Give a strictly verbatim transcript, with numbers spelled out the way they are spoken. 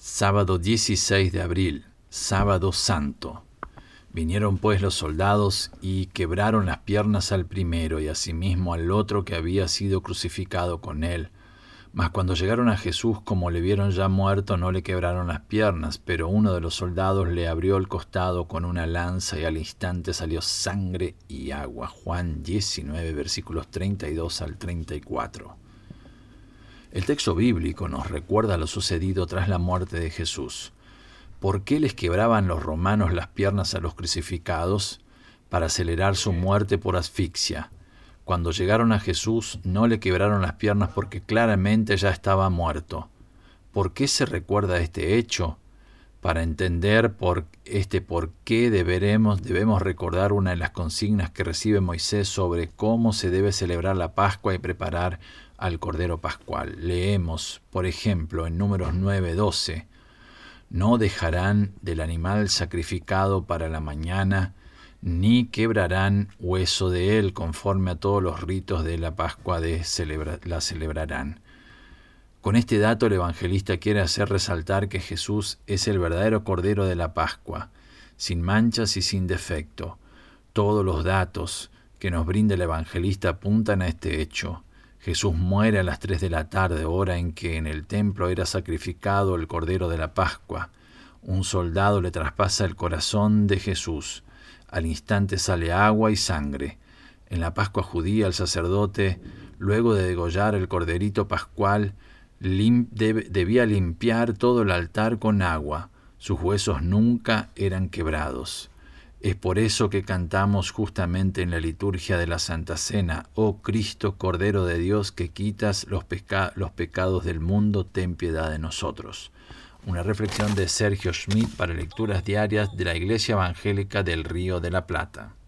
Sábado dieciséis de abril, sábado santo. Vinieron pues los soldados y quebraron las piernas al primero y asimismo al otro que había sido crucificado con él. Mas cuando llegaron a Jesús, como le vieron ya muerto, no le quebraron las piernas, pero uno de los soldados le abrió el costado con una lanza y al instante salió sangre y agua. Juan diecinueve, versículos treinta y dos al treinta y cuatro. El texto bíblico nos recuerda lo sucedido tras la muerte de Jesús. ¿Por qué les quebraban los romanos las piernas a los crucificados? Para acelerar su muerte por asfixia. Cuando llegaron a Jesús no le quebraron las piernas porque claramente ya estaba muerto. ¿Por qué se recuerda este hecho? Para entender por este por qué deberemos, debemos recordar una de las consignas que recibe Moisés sobre cómo se debe celebrar la Pascua y preparar al Cordero Pascual. Leemos, por ejemplo, en Números nueve doce, no dejarán del animal sacrificado para la mañana, ni quebrarán hueso de él, conforme a todos los ritos de la Pascua de celebra, la celebrarán. Con este dato el evangelista quiere hacer resaltar que Jesús es el verdadero Cordero de la Pascua, sin manchas y sin defecto. Todos los datos que nos brinda el evangelista apuntan a este hecho. Jesús muere a las tres de la tarde, hora en que en el templo era sacrificado el Cordero de la Pascua. Un soldado le traspasa el corazón de Jesús. Al instante sale agua y sangre. En la Pascua judía el sacerdote, luego de degollar el corderito pascual, lim- deb- debía limpiar todo el altar con agua. Sus huesos nunca eran quebrados. Es por eso que cantamos justamente en la liturgia de la Santa Cena: «Oh Cristo, Cordero de Dios, que quitas los, peca- los pecados del mundo, ten piedad de nosotros». Una reflexión de Sergio Schmidt para lecturas diarias de la Iglesia Evangélica del Río de la Plata.